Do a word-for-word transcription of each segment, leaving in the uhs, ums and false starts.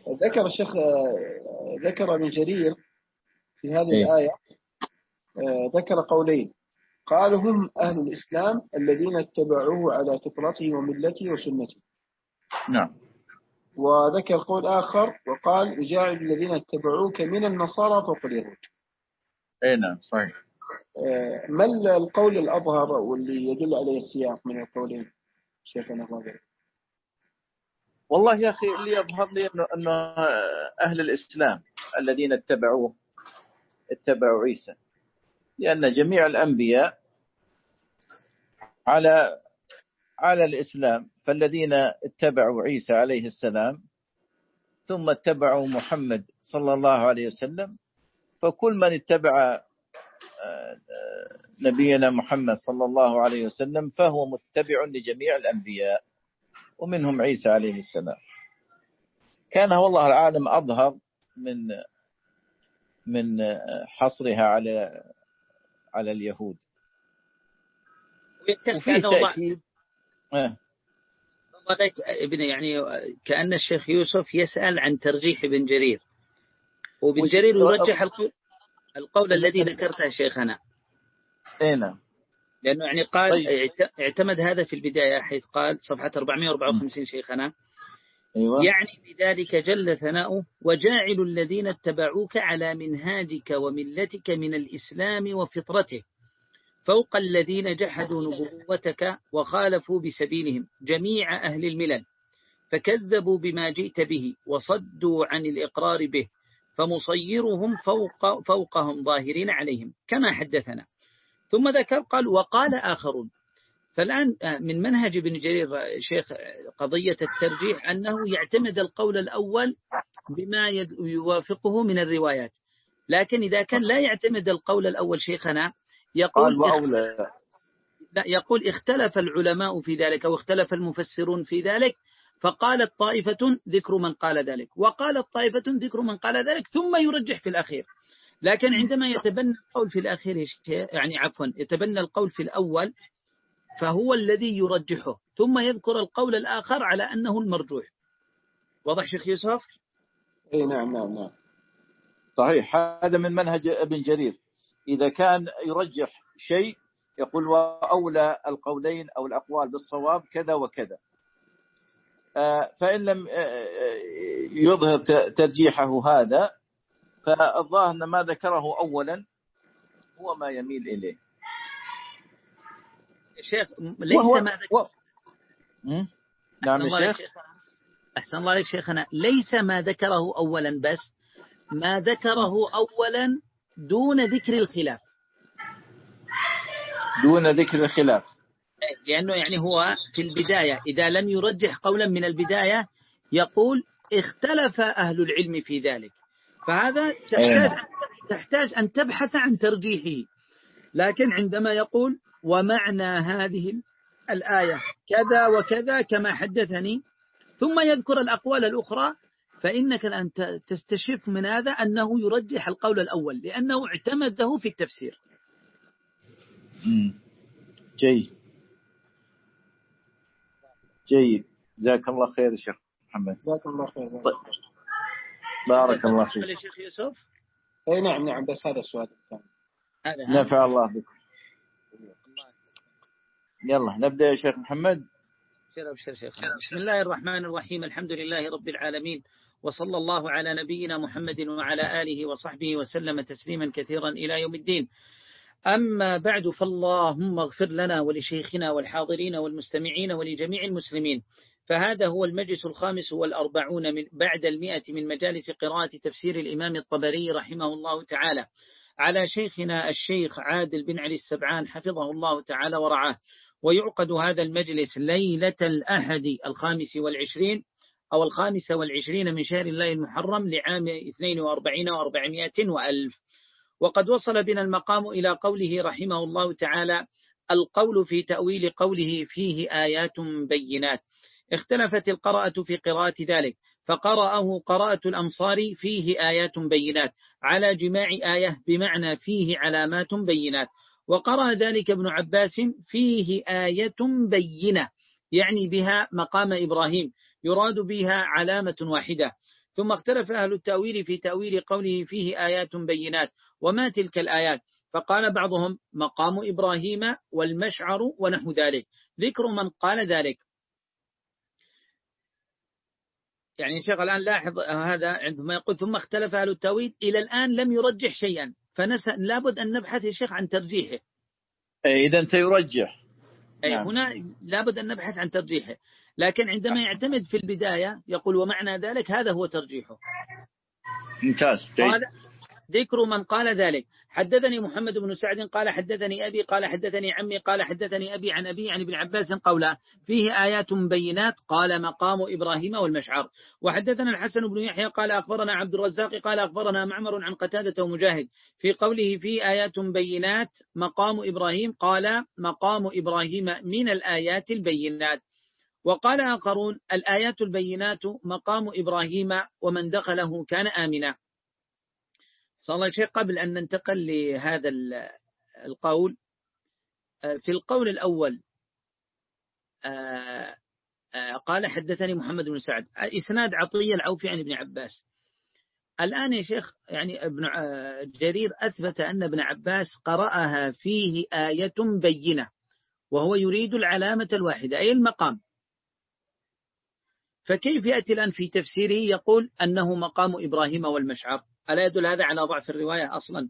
ذكر الشيخ ذكر ابن جرير في هذه إيه؟ الآية، ذكر قولين، قال هم أهل الإسلام الذين اتبعوه على فطرته وملته وسنته. نعم. وذكر قول آخر وقال وجاعل الذين اتبعوك من النصارى فوق اليهود. اي نعم صحيح. ما القول الأظهر واللي يدل عليه السياق من القولين شيخنا فاضل؟ والله يا أخي اللي يظهر لي أنه أهل الإسلام الذين اتبعوه اتبعوا عيسى، لأن جميع الأنبياء على على الإسلام، فالذين اتبعوا عيسى عليه السلام ثم اتبعوا محمد صلى الله عليه وسلم، فكل من اتبع نبينا محمد صلى الله عليه وسلم فهو متبع لجميع الأنبياء ومنهم عيسى عليه السلام. كان والله العالم أظهر من من حصرها على على اليهود. وفي تأكيد آه. ابن يعني كأن الشيخ يوسف يسأل عن ترجيح ابن جرير، وابن جرير يرجح القول, القول الذي ذكرته شيخنا. اي نعم. لأنه يعني قال طيب. اعتمد هذا في البداية حيث قال صفحة أربعمائة وأربعة وخمسين شيخنا. أيوة. يعني بذلك جل ثناؤه وجاعل الذين اتبعوك على منهاجك وملتك من الإسلام وفطرته فوق الذين جحدوا نبوتك وخالفوا بسبيلهم جميع أهل الملل فكذبوا بما جئت به وصدوا عن الإقرار به فمصيرهم فوق فوقهم ظاهرين عليهم كما حدثنا. ثم ذكر قال وقال آخرون. فالآن من منهج ابن جرير شيخ قضية الترجيح أنه يعتمد القول الأول بما يوافقه من الروايات، لكن إذا كان لا يعتمد القول الأول شيخنا يقول لا يقول اختلف العلماء في ذلك أو اختلف المفسرون في ذلك، فقالت طائفة ذكر من قال ذلك وقالت طائفة ذكر من قال ذلك ثم يرجح في الأخير. لكن عندما يتبنى القول في الأخير يعني عفوا يتبنى القول في الأول فهو الذي يرجحه ثم يذكر القول الآخر على أنه المرجوح. واضح شيخ يوسف؟ اي نعم نعم نعم صحيح. هذا من منهج ابن جرير، إذا كان يرجح شيء يقول وأولى القولين أو الأقوال بالصواب كذا وكذا، فإن لم يظهر ترجيحه هذا فالظاهر أن ما ذكره أولا هو ما يميل إليه. شيخ ليس وهو ما ذكر و... نعم يا شيخ. أحسن الله عليك شيخنا، ليس ما ذكره أولا بس ما ذكره أولا دون ذكر الخلاف دون ذكر الخلاف لأنه يعني هو في البداية إذا لم يرجح قولا من البداية يقول اختلف أهل العلم في ذلك، فهذا تحتاج, تحتاج أن تبحث عن ترجيحه. لكن عندما يقول ومعنى هذه الآية كذا وكذا كما حدثني ثم يذكر الأقوال الأخرى فإنك الآن تستشف من هذا أنه يرجح القول الأول لأنه اعتمده في التفسير. جيد جيد جزاك الله خير يا شيخ محمد. جزاك الله خير. بارك الله فيك. يا شيخ يوسف. اي نعم نعم بس هذا السؤال الثاني. نفع الله بك. يلا نبدأ يا شيخ محمد. أبشر شيخنا. بسم الله الرحمن الرحيم الحمد لله رب العالمين وصلى الله على نبينا محمد وعلى آله وصحبه وسلم تسليما كثيرا إلى يوم الدين. أما بعد فاللهم اغفر لنا ولشيخنا والحاضرين والمستمعين ولجميع المسلمين. فهذا هو المجلس الخامس والأربعون من بعد المئة من مجالس قراءة تفسير الإمام الطبري رحمه الله تعالى على شيخنا الشيخ عادل بن علي السبعان حفظه الله تعالى ورعاه. ويعقد هذا المجلس ليلة الأحد الخامس والعشرين أو الخامس والعشرين من شهر الله المحرم لعام اثنين وأربعين وأربعمائة وألف. وقد وصل بنا المقام إلى قوله رحمه الله تعالى القول في تأويل قوله فيه آيات بينات. اختلفت القراءة في قراءة ذلك فقرأه قراءة الأمصار فيه آيات بينات على جماع آية بمعنى فيه علامات بينات. وقرأ ذلك ابن عباس فيه آية بينة يعني بها مقام إبراهيم يراد بها علامة واحدة. ثم اختلف أهل التأويل في تأويل قوله فيه آيات بينات، وما تلك الآيات؟ فقال بعضهم مقام إبراهيم والمشعر ونحو ذلك. ذكر من قال ذلك. يعني شيخ الآن لاحظ هذا عندما يقول ثم اختلف أهل التأويل، إلى الآن لم يرجح شيئا، فلابد أن نبحث يا شيخ عن ترجيحه. إذن سيرجح. أي نعم. هنا لابد أن نبحث عن ترجيحه، لكن عندما يعتمد في البداية يقول ومعنى ذلك هذا هو ترجيحه. ممتاز. قال ذكر من قال ذلك. حدثني محمد بن سعد قال حدثني أبي قال حدثني عمي قال حدثني أبي عن أبي عن ابن عباس قولا فيه آيات بينات قال مقام إبراهيم والمشعر. وحدثنا الحسن بن يحيى قال أخبرنا عبد الرزاق قال أخبرنا معمر عن قتادة ومجاهد في قوله فيه آيات بينات مقام إبراهيم قال مقام إبراهيم من الآيات البينات. وقال آخرون الآيات البينات مقام إبراهيم ومن دخله كان آمنا. صلى الله عليه وسلم. قبل أن ننتقل لهذا القول، في القول الأول قال حدثني محمد بن سعد إسناد عطية العوفي عن ابن عباس. الآن يا شيخ يعني ابن جرير أثبت أن ابن عباس قرأها فيه آية بينة، وهو يريد العلامة الواحدة أي المقام. فكيف يأتي الآن في تفسيره يقول أنه مقام إبراهيم والمشعر؟ ألا يدل هذا على ضعف الرواية أصلا؟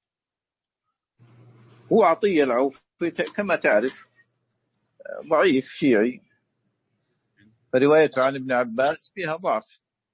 هو عطية العوفي كما تعرف ضعيف شيعي، فروايته عن ابن عباس فيها ضعف.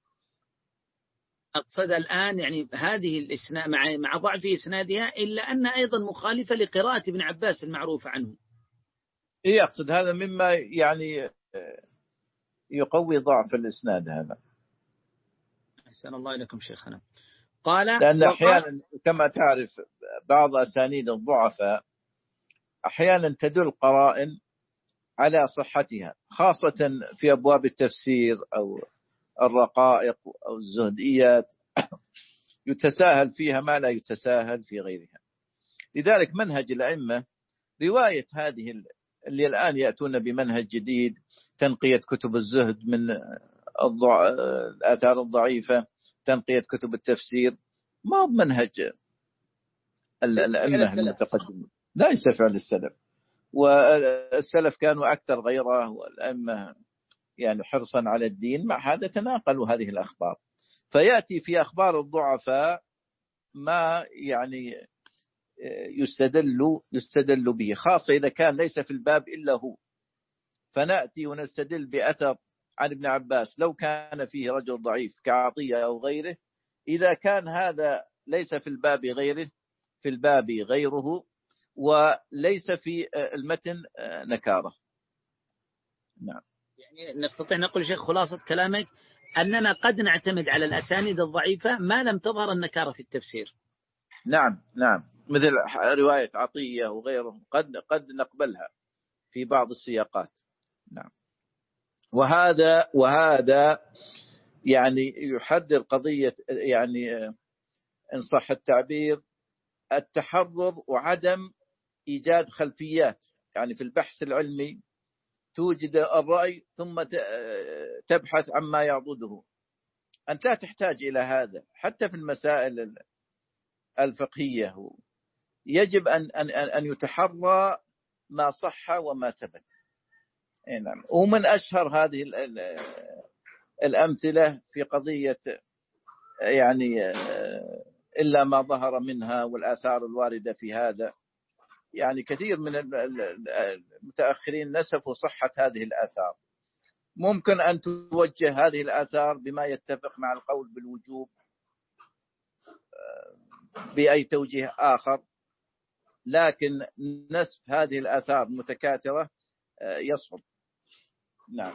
أقصد الآن يعني هذه الإسناد مع مع ضعف إسنادها، إلا أن أيضا مخالفة لقراءة ابن عباس المعروفة عنه. إيه أقصد هذا مما يعني يقوي ضعف الإسناد هذا. أحسن الله إليكم شيخنا. قال لأن أحيانا كما تعرف بعض أسانيد الضعفاء أحيانا تدل قرائن على صحتها، خاصة في أبواب التفسير أو الرقائق أو الزهديات يتساهل فيها ما لا يتساهل في غيرها. لذلك منهج الأئمة رواية هذه اللي الآن يأتون بمنهج جديد، تنقية كتب الزهد من الضع... الآثار الضعيفة، تنقية كتب التفسير، ما هو منهج الأئمة المتقدمين، ليس فعل السلف. والسلف كانوا أكثر غيره، والأئمة يعني حرصا على الدين، مع هذا تناقلوا هذه الأخبار. فيأتي في أخبار الضعفاء ما يعني يستدل يستدل به، خاصة إذا كان ليس في الباب إلا هو، فنأتي ونستدل بأثر عن ابن عباس لو كان فيه رجل ضعيف كعطية أو غيره. إذا كان هذا ليس في الباب غيره، في الباب غيره، وليس في المتن نكارة. نعم. يعني نستطيع نقول شيخ خلاصة كلامك أننا قد نعتمد على الأسانيد الضعيفة ما لم تظهر النكارة في التفسير. نعم نعم، مثل رواية عطية وغيره قد قد نقبلها في بعض السياقات. نعم. وهذا وهذا يعني يحدد قضية يعني إن صح التعبير التحرر وعدم إيجاد خلفيات. يعني في البحث العلمي توجد الرأي ثم تبحث عما يعضده. أنت لا تحتاج إلى هذا حتى في المسائل الفقهية، يجب أن أن أن يتحرى ما صح وما ثبت. نعم. ومن أشهر هذه الأمثلة في قضية يعني إلا ما ظهر منها والآثار الواردة في هذا، يعني كثير من المتأخرين نسفوا صحة هذه الآثار. ممكن أن توجه هذه الآثار بما يتفق مع القول بالوجوب بأي توجيه آخر، لكن نسف هذه الآثار متكاثرة يصعب. نعم.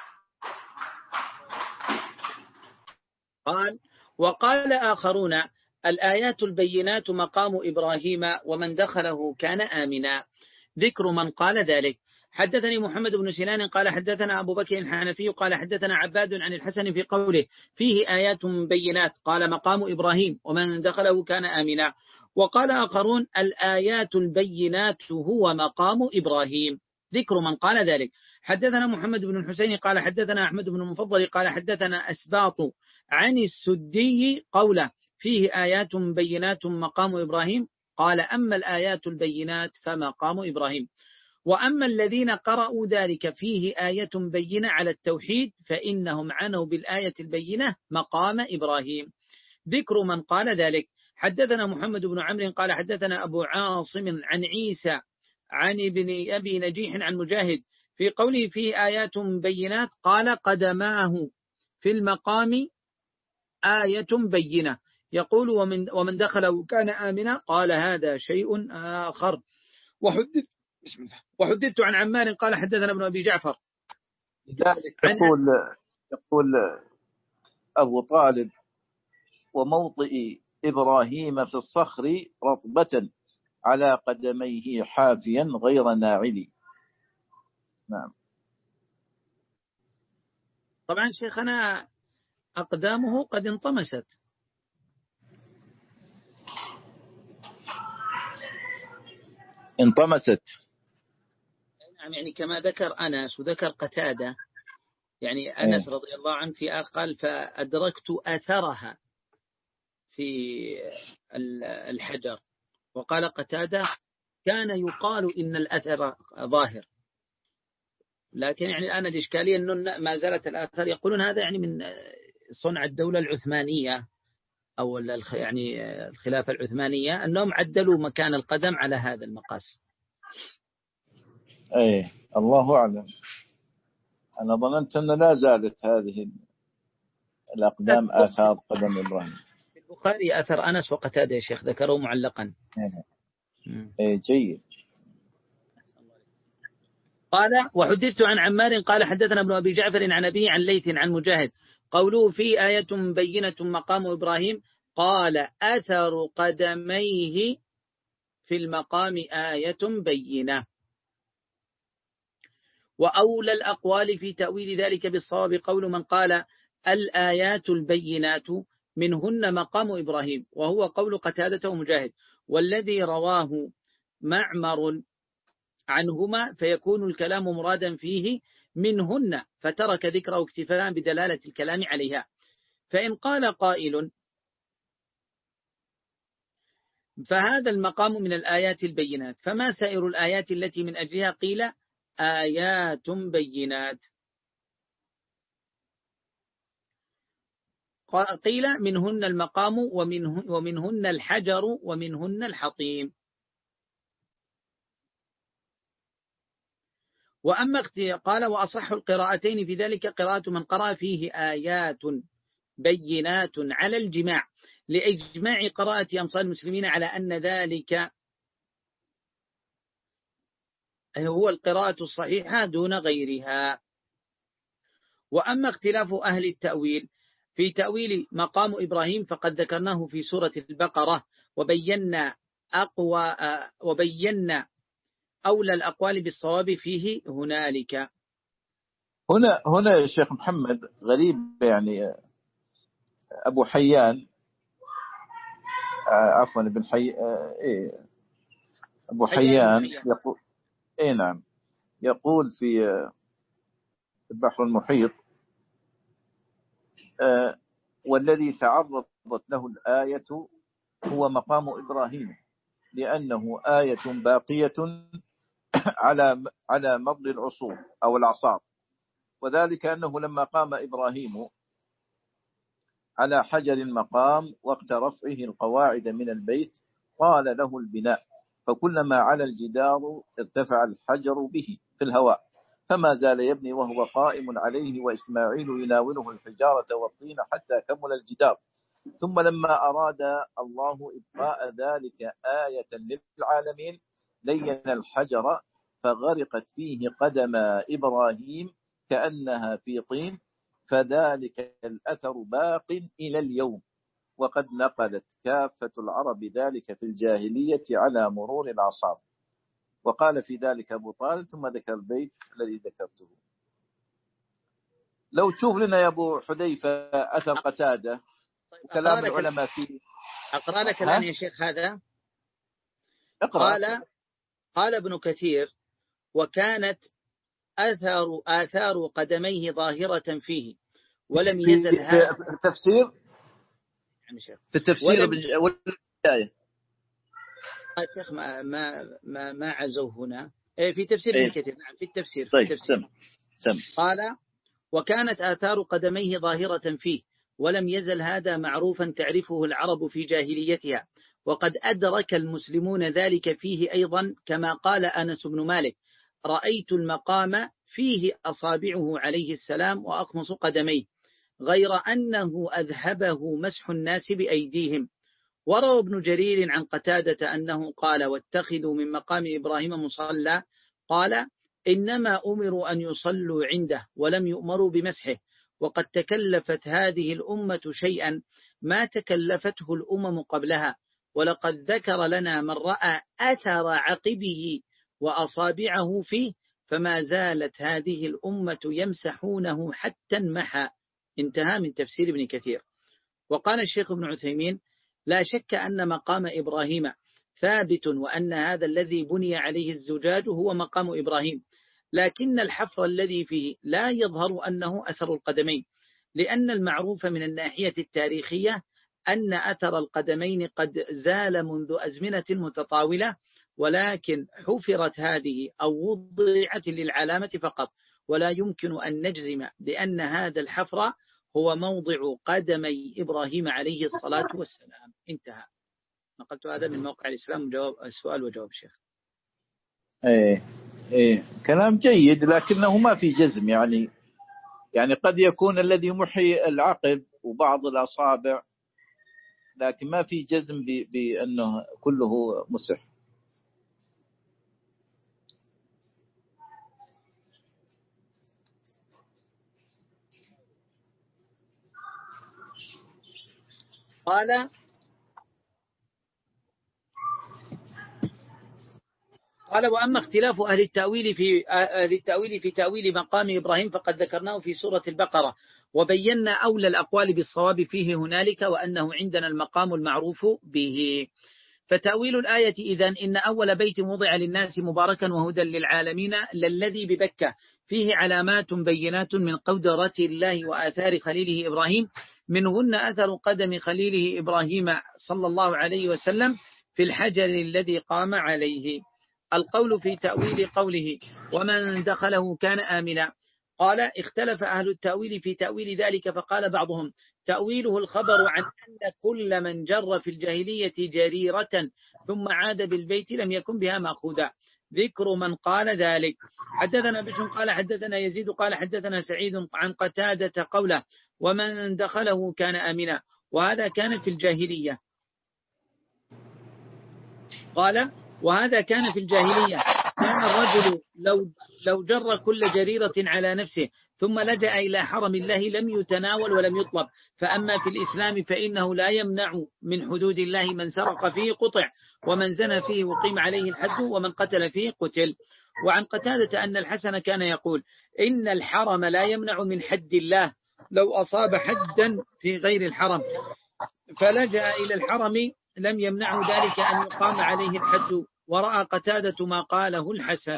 قال وقال آخرون الآيات البينات مقام إبراهيم ومن دخله كان آمنا. ذكر من قال ذلك. حدثني محمد بن سنان قال حدثنا أبو بكر الحنفي قال حدثنا عباد عن الحسن في قوله فيه آيات بينات قال مقام إبراهيم ومن دخله كان آمنا. وقال آخرون الآيات البينات هو مقام إبراهيم. ذكر من قال ذلك. حدثنا محمد بن الحسين قال حدثنا أحمد بن المفضل قال حدثنا أسباط عن السدي قوله فيه آيات بينات مقام إبراهيم، قال أما الآيات البينات فمقام إبراهيم. وأما الذين قرأوا ذلك فيه آية بينة على التوحيد فإنهم عنوا بالآية البينة مقام إبراهيم. ذكر من قال ذلك: حدثنا محمد بن عمرو قال حدثنا أبو عاصم عن عيسى عن ابن أبي نجيح عن مجاهد في قوله فيه آيات بينات قال قدماه في المقام آية بينة، يقول ومن, ومن دخله كان آمنا، قال هذا شيء آخر. وحدث بسم الله وحدثت عن عمار قال حدثنا ابن أبي جعفر. لذلك يقول يقول أبو طالب: وموطئ إبراهيم في الصخر رطبة على قدميه حافيا غير ناعل. نعم. طبعا شيخنا أقدامه قد انطمست. انطمست نعم، يعني كما ذكر أنس وذكر قتادة، يعني أنس ايه. رضي الله عنه في قال فأدركت أثرها في الحجر، وقال قتادة كان يقال إن الأثر ظاهر، لكن يعني الآن الإشكالية أنه ما زالت الآثار يقولون هذا يعني من صنع الدولة العثمانية أو يعني الخلافة العثمانية، أنهم عدلوا مكان القدم على هذا المقاس. ايه الله أعلم. أنا ظننت أن لا زالت هذه الأقدام آثار قدم إبراهيم. في البخاري أثر أنس وقتادة يا شيخ ذكره معلقا. ايه, إيه جيد. قال وحدثت عن عمار قال حدثنا ابن أبي جعفر عن أبيه عن ليث عن مجاهد قوله في آية بينة مقام إبراهيم، قال أثر قدميه في المقام آية بينة. وأولى الأقوال في تأويل ذلك بالصواب قول من قال الآيات البينات منهن مقام إبراهيم، وهو قول قتادة ومجاهد، والذي رواه معمر عنهما فيكون الكلام مرادا فيه منهن، فترك ذكره اكتفاء بدلالة الكلام عليها. فإن قال قائل فهذا المقام من الآيات البينات، فما سائر الآيات التي من أجلها قيل آيات بينات؟ قيل منهن المقام ومنهن, ومنهن الحجر ومنهن الحطيم. وأما قال وأصح القراءتين في ذلك قراءة من قرأ فيه آيات بينات على الجماع، لإجماع قراءة أمصار المسلمين على أن ذلك هو القراءة الصحيحة دون غيرها. وأما اختلاف أهل التأويل في تأويل مقام إبراهيم فقد ذكرناه في سورة البقرة، وبينا أقوى وبينا أولى الأقوال بالصواب فيه هنالك. هنا هنا يا شيخ محمد غريب، يعني أبو حيان عفوا ابن حي إيه أبو حيان يقول إيه نعم يقول في البحر المحيط والذي تعرضت له الآية هو مقام إبراهيم، لأنه آية باقية على على مر العصور أو الأعصار، وذلك أنه لما قام إبراهيم على حجر المقام وقت رفعه القواعد من البيت قال له البناء، فكلما على الجدار ارتفع الحجر به في الهواء، فما زال يبني وهو قائم عليه، وإسماعيل يناوله الحجارة والطين حتى كمل الجدار. ثم لما أراد الله إبقاء ذلك آية للعالمين لين الحجر فغرقت فيه قدم إبراهيم كأنها في طين، فذلك الأثر باق إلى اليوم، وقد نقلت كافة العرب ذلك في الجاهلية على مرور الأعصار. وقال في ذلك أبو طالب، ثم ذكر البيت الذي ذكرته. لو تشوف لنا يا أبو حذيفة أثر قتادة وكلام العلماء فيه. أقرأ لك الآن يا شيخ هذا. اقرأ. قال قال ابن كثير وكانت آثار آثار قدميه ظاهرة فيه، ولم يزل هذا في التفسير في التفسير والآية شيخ ما ما ما, ما عزوا هنا في تفسير ابن كثير. نعم في التفسير. طيب في التفسير. سم سم قال وكانت آثار قدميه ظاهرة فيه ولم يزل هذا معروفا تعرفه العرب في جاهليتها، وقد أدرك المسلمون ذلك فيه أيضا، كما قال أنس بن مالك رأيت المقام فيه أصابعه عليه السلام وأخمص قدميه، غير أنه أذهبه مسح الناس بأيديهم. وروى ابن جرير عن قتادة أنه قال واتخذوا من مقام إبراهيم مصلى، قال إنما أمروا أن يصلوا عنده ولم يؤمروا بمسحه، وقد تكلفت هذه الأمة شيئا ما تكلفته الأمم قبلها، ولقد ذكر لنا من رأى أثر عقبه وأصابعه فيه، فما زالت هذه الأمة يمسحونه حتى انمحى. انتهى من تفسير ابن كثير. وقال الشيخ ابن عثيمين لا شك أن مقام إبراهيم ثابت، وأن هذا الذي بني عليه الزجاج هو مقام إبراهيم، لكن الحفر الذي فيه لا يظهر أنه أثر القدمين، لأن المعروف من الناحية التاريخية أن أثر القدمين قد زال منذ أزمنة متطاولة، ولكن حفرت هذه أو وضعت للعلامة فقط، ولا يمكن أن نجزم بأن هذا الحفر هو موضع قدمي إبراهيم عليه الصلاة والسلام. انتهى. نقلت هذا من موقع الإسلام. جواب السؤال وجواب الشيخ. ايه ايه كلام جيد، لكنه ما في جزم، يعني يعني قد يكون الذي محي العقب وبعض الأصابع، لكن ما في جزم بأنه كله مسح. قال قال وأما اختلاف أهل التأويل في أهل التأويل في تأويل مقام إبراهيم فقد ذكرناه في سورة البقرة، وبينا أولى الأقوال بالصواب فيه هنالك، وأنه عندنا المقام المعروف به. فتأويل الآية إذن إن أول بيت وضع للناس مباركا وهدى للعالمين للذي ببكة، فيه علامات بينات من قدرة الله وآثار خليله إبراهيم، منهن أثر قدم خليله إبراهيم صلى الله عليه وسلم في الحجر الذي قام عليه. القول في تأويل قوله ومن دخله كان آمنا. قال اختلف أهل التأويل في تأويل ذلك، فقال بعضهم تأويله الخبر عن أن كل من جر في الجاهلية جريرة ثم عاد بالبيت لم يكن بها مأخوذا. ذكر من قال ذلك. حدثنا بشر قال حدثنا يزيد قال حدثنا سعيد عن قتادة قوله ومن دخله كان آمنا، وهذا كان في الجاهلية. قال وهذا كان في الجاهلية، كان الرجل لو لو جر كل جريرة على نفسه ثم لجأ إلى حرم الله لم يتناول ولم يطلب. فأما في الإسلام فإنه لا يمنع من حدود الله، من سرق فيه قطع، ومن زنى فيه وقيم عليه الحد، ومن قتل فيه قتل. وعن قتادة أن الحسن كان يقول إن الحرم لا يمنع من حد الله، لو أصاب حدا في غير الحرم فلجأ إلى الحرم لم يمنع ذلك أن يقام عليه الحد. ورأى قتادة ما قاله الحسن.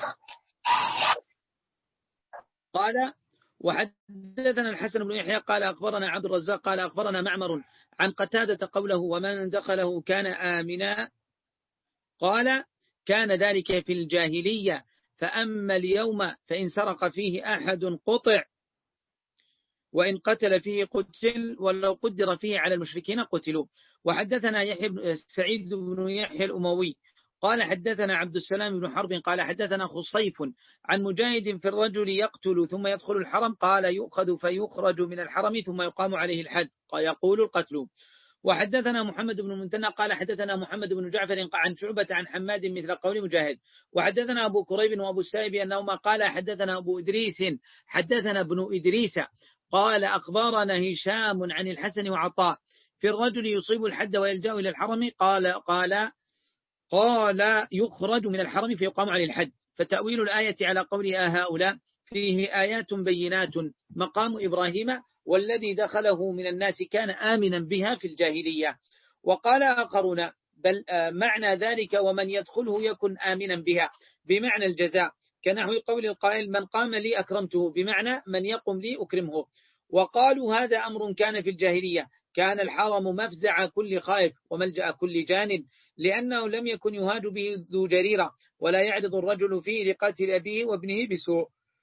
قال وحدثنا الحسن بن يحيى قال أخبرنا عبد الرزاق قال أخبرنا معمر عن قتادة قوله ومن دخله كان آمنا. قال كان ذلك في الجاهلية، فأما اليوم فإن سرق فيه أحد قطع، وإن قتل فيه قتل، ولو قدر فيه على المشركين قتلوا. وحدثنا يحيى بن سعيد بن يحيى الأموي قال حدثنا عبد السلام بن حرب قال حدثنا خصيف عن مجاهد في الرجل يقتل ثم يدخل الحرم، قال يؤخذ فيخرج من الحرم ثم يقام عليه الحد، يقول القتل. وحدثنا محمد بن المنتنى قال حدثنا محمد بن جعفر عن شعبة عن حماد مثل قول مجاهد. وحدثنا أبو كريب وأبو السائب أنهما قال حدثنا أبو إدريس حدثنا ابن إدريس قال أخبرنا هشام عن الحسن وعطاء في الرجل يصيب الحد ويلجأ إلى الحرم، قال قال قال يخرج من الحرم فيقام عليه الحد. فتأويل الآية على قولها هؤلاء فيه آيات بينات مقام إبراهيم والذي دخله من الناس كان آمنا بها في الجاهلية. وقال آخرون بل معنى ذلك ومن يدخله يكن آمنا بها بمعنى الجزاء، كنحو قول القائل من قام لي أكرمته، بمعنى من يقم لي أكرمه. وقالوا هذا أمر كان في الجاهلية، كان الحرم مفزع كل خائف وملجأ كل جان، لأنه لم يكن يهاج به ذو جريرة، ولا يعرض الرجل فيه لقتل أبيه وابنه بسوء.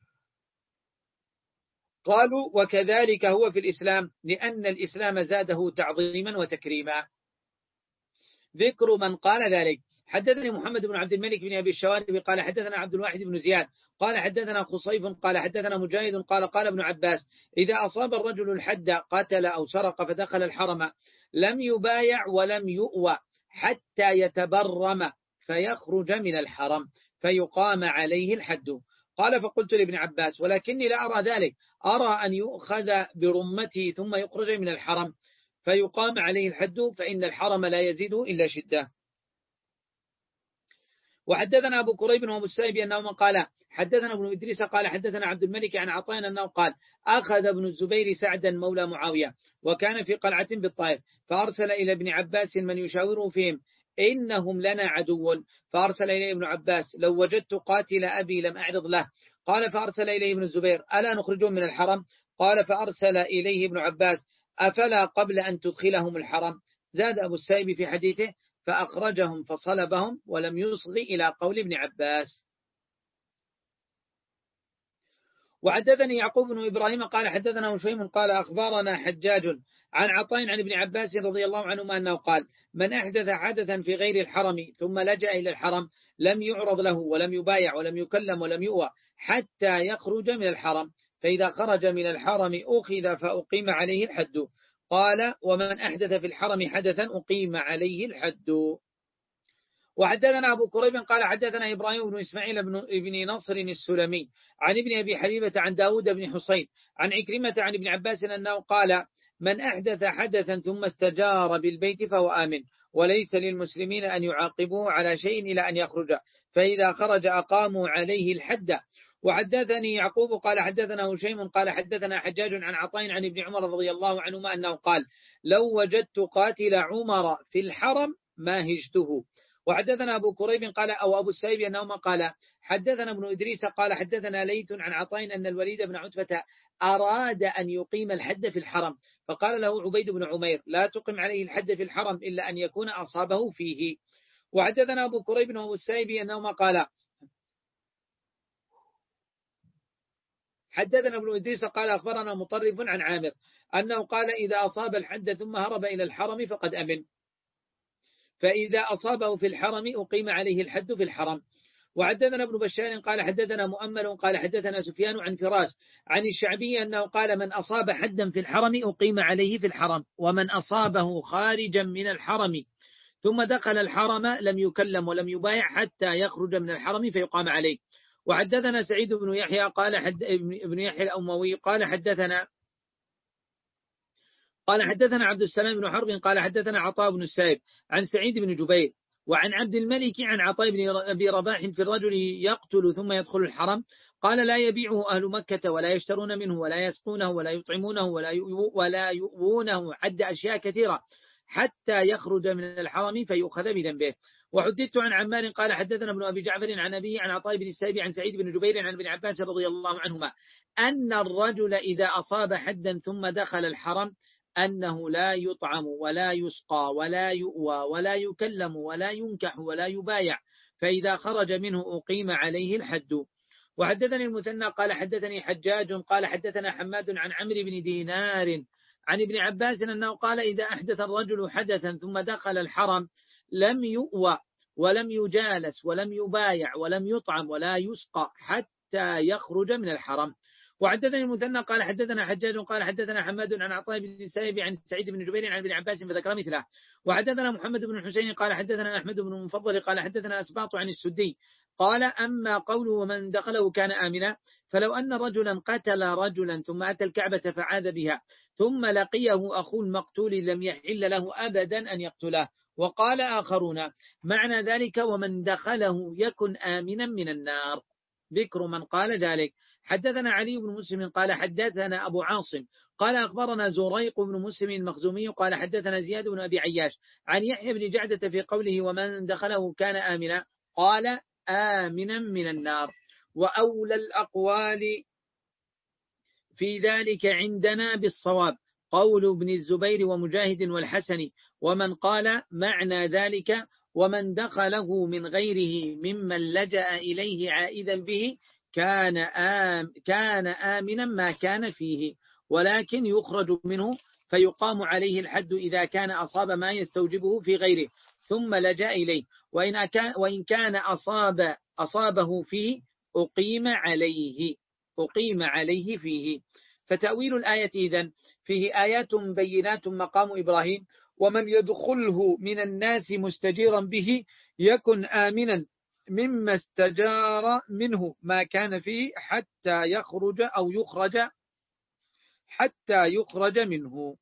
قالوا وكذلك هو في الإسلام، لأن الإسلام زاده تعظيما وتكريما. ذكر من قال ذلك. حدثني محمد بن عبد الملك بن أبي الشوارب قال حدثنا عبد الواحد بن زياد قال حدثنا خصيف قال حدثنا مجاهد قال قال ابن عباس إذا أصاب الرجل الحد قتل أو سرق فدخل الحرم لم يبايع ولم يؤوى حتى يتبرم فيخرج من الحرم فيقام عليه الحد. قال فقلت لابن عباس ولكني لا أرى ذلك، أرى أن يؤخذ برمته ثم يخرج من الحرم فيقام عليه الحد، فإن الحرم لا يزيد إلا شدة. وحدثنا أبو كريب وأبو السائب أنهما قال حدثنا ابن إدريس قال حدثنا عبد الملك عن عطاء أنه قال أخذ ابن الزبير سعدا مولى معاوية وكان في قلعة بالطائف، فأرسل إلى ابن عباس من يشاوره فيهم إنهم لنا عدو، فأرسل إليه ابن عباس لو وجدت قاتل أبي لم أعرض له. قال فأرسل إليه ابن الزبير ألا نخرجهم من الحرم؟ قال فأرسل إليه ابن عباس أفلا قبل أن تدخلهم الحرم؟ زاد أبو السائب في حديثه فأخرجهم فصلبهم ولم يصغ إلى قول ابن عباس. وحدثني يعقوب بن إبراهيم قال حدثنا هشيم قال أخبرنا حجاج عن عطاء عن ابن عباس رضي الله عنهما أنه قال من أحدث حدثا في غير الحرم ثم لجأ إلى الحرم لم يعرض له ولم يبايع ولم يكلم ولم يؤوى حتى يخرج من الحرم، فإذا خرج من الحرم أخذ فأقيم عليه الحد. قال ومن أحدث في الحرم حدثا أقيم عليه الحد. وحدثنا أبو كريب قال حدثنا إبراهيم بن إسماعيل بن ابن نصر السلمي عن ابن أبي حبيبة عن داود بن حسين عن عكرمة عن ابن عباس أنه قال من أحدث حدثا ثم استجار بالبيت فهو آمن، وليس للمسلمين أن يعاقبوه على شيء إلى أن يخرج، فإذا خرج أقاموا عليه الحد. وحدثني يعقوب قال حدثنا هشيم قال حدثنا حجاج عن عطاء عن ابن عمر رضي الله عنهما أنه قال لو وجدت قاتل عمر في الحرم ما هجته. وحدثنا أبو كريب قال أو أبو السائب أنهما قال حدثنا ابن إدريس قال حدثنا ليث عن عطاء أن الوليد بن عتبة أراد أن يقيم الحد في الحرم، فقال له عبيد بن عمير لا تقم عليه الحد في الحرم إلا أن يكون أصابه فيه. وحدثنا أبو كريب وأبو السائب أنهما قال حدثنا ابن إدريس قال أخبرنا مطرف عن عامر أنه قال إذا أصاب الحد ثم هرب إلى الحرم فقد أمن، فإذا أصابه في الحرم أقيم عليه الحد في الحرم. وحدثنا ابن بشار قال حدثنا مؤمل قال حدثنا سفيان عن فراس عن الشعبي أنه قال من أصاب حدا في الحرم أقيم عليه في الحرم، ومن أصابه خارجا من الحرم ثم دخل الحرم لم يكلم ولم يبايع حتى يخرج من الحرم فيقام عليه. وحدثنا سعيد بن يحيى قال حد ابن يحيى الأموي قال حدثنا قال حدثنا عبد السلام بن حرب قال حدثنا عطاء بن السائب عن سعيد بن جبير وعن عبد الملك عن عطاء بن أبي رباح في الرجل يقتل ثم يدخل الحرم قال لا يبيعه أهل مكة ولا يشترون منه ولا يسقونه ولا يطعمونه ولا ولا يؤوونه، عد أشياء كثيرة حتى يخرج من الحرم فيؤخذ بذنبه. وحدثت عن عمار قال حدثنا ابن أبي جعفر عن أبيه عن عطاء بن السائب عن سعيد بن جبير عن ابن عباس رضي الله عنهما أن الرجل إذا أصاب حدا ثم دخل الحرم أنه لا يطعم ولا يسقى ولا يؤوى ولا يكلم ولا ينكح ولا يبايع، فإذا خرج منه أقيم عليه الحد. وحدثني المثنى قال حدثني حجاج قال حدثنا حماد عن عمرو بن دينار عن ابن عباس أنه قال إذا أحدث الرجل حدثا ثم دخل الحرم لم يؤوى ولم يجالس ولم يبايع ولم يطعم ولا يسقى حتى يخرج من الحرم. وحدثني المثنى قال حدثنا حجاج قال حدثنا حماد عن عطاء بن السائب عن سعيد بن جبير عن ابن عباس فذكر مثله. وحدثنا محمد بن الحسين قال حدثنا أحمد بن المفضل قال حدثنا أسباط عن السدي قال أما قوله ومن دخله كان آمنا، فلو أن رجلا قتل رجلا ثم أتى الكعبة فعاد بها ثم لقيه أخو المقتول لم يحل له أبدا أن يقتله. وقال آخرون معنى ذلك ومن دخله يكن آمنا من النار. ذكر من قال ذلك. حدثنا علي بن مسلم قال حدثنا أبو عاصم قال أخبرنا زريق بن مسلم المخزومي قال حدثنا زياد بن أبي عياش عن يحيى بن جعدة في قوله ومن دخله كان آمنا قال آمنا من النار. وأولى الأقوال في ذلك عندنا بالصواب قول ابن الزبير ومجاهد والحسن، ومن قال معنى ذلك ومن دخله من غيره ممن لجأ إليه عائدا به كان آم كان آمنا ما كان فيه، ولكن يخرج منه فيقام عليه الحد إذا كان أصاب ما يستوجبه في غيره ثم لجأ إليه، وإن كان, وإن كان أصاب أصابه فيه أقيم عليه أقيم عليه فيه. فتأويل الآية إذن فيه آيات بينات مقام إبراهيم، ومن يدخله من الناس مستجيرا به يكن آمنا مما استجار منه ما كان فيه حتى يخرج أو يخرج حتى يخرج منه.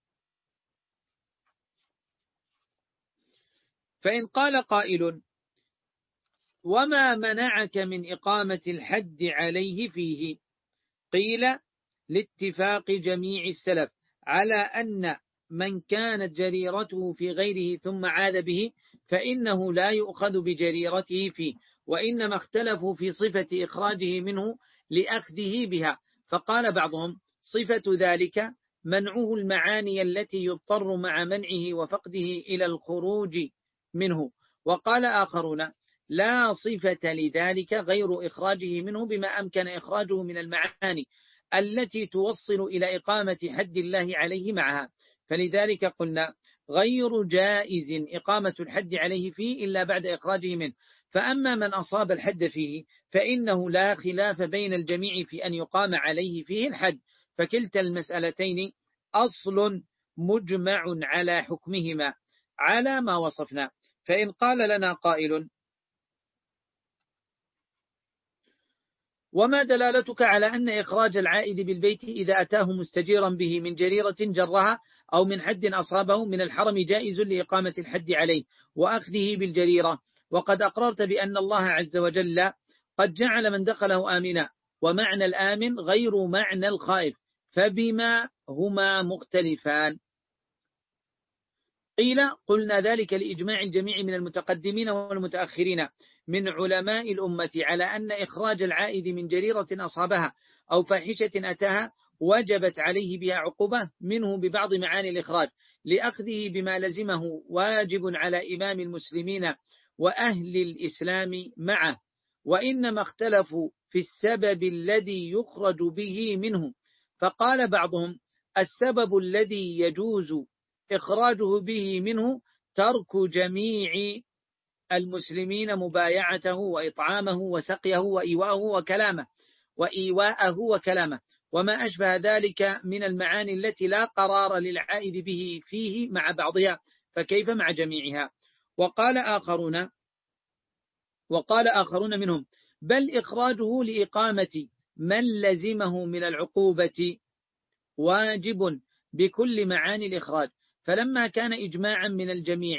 فإن قال قائل وما منعك من إقامة الحد عليه فيه؟ قيل لاتفاق جميع السلف على أن من كانت جريرته في غيره ثم عاد به فإنه لا يؤخذ بجريرته فيه، وإنما اختلفوا في صفة إخراجه منه لأخذه بها، فقال بعضهم صفة ذلك منعه المعاني التي يضطر مع منعه وفقده إلى الخروج منه، وقال آخرون لا صفة لذلك غير إخراجه منه بما أمكن إخراجه من المعاني التي توصل إلى إقامة حد الله عليه معها، فلذلك قلنا غير جائز إقامة الحد عليه فيه إلا بعد إخراجه منه. فأما من أصاب الحد فيه فإنه لا خلاف بين الجميع في أن يقام عليه فيه الحد، فكلتا المسألتين أصل مجمع على حكمهما على ما وصفنا. فإن قال لنا قائل وما دلالتك على أن إخراج العائد بالبيت إذا أتاه مستجيرا به من جريرة جرها أو من حد أصابه من الحرم جائز لإقامة الحد عليه وأخذه بالجريرة، وقد أقررت بأن الله عز وجل قد جعل من دخله آمنا، ومعنى الآمن غير معنى الخائف، فبما هما مختلفان؟ قيل قلنا ذلك لإجماع الجميع من المتقدمين والمتأخرين من علماء الأمة على أن إخراج العائد من جريرة أصابها أو فاحشة أتاها وجبت عليه بها عقوبة منه ببعض معاني الإخراج لأخذه بما لزمه واجب على إمام المسلمين وأهل الإسلام معه، وإنما اختلفوا في السبب الذي يخرج به منه، فقال بعضهم السبب الذي يجوز إخراجه به منه ترك جميع المسلمين مبايعته وإطعامه وسقيه وإيواءه وكلامه وإيواءه وكلامه وما أشبه ذلك من المعاني التي لا قرار للعائد به فيه مع بعضها، فكيف مع جميعها؟ وقال آخرون وقال آخرون منهم بل إخراجه لإقامة من لزمه من العقوبة واجب بكل معاني الإخراج، فلما كان إجماعا من الجميع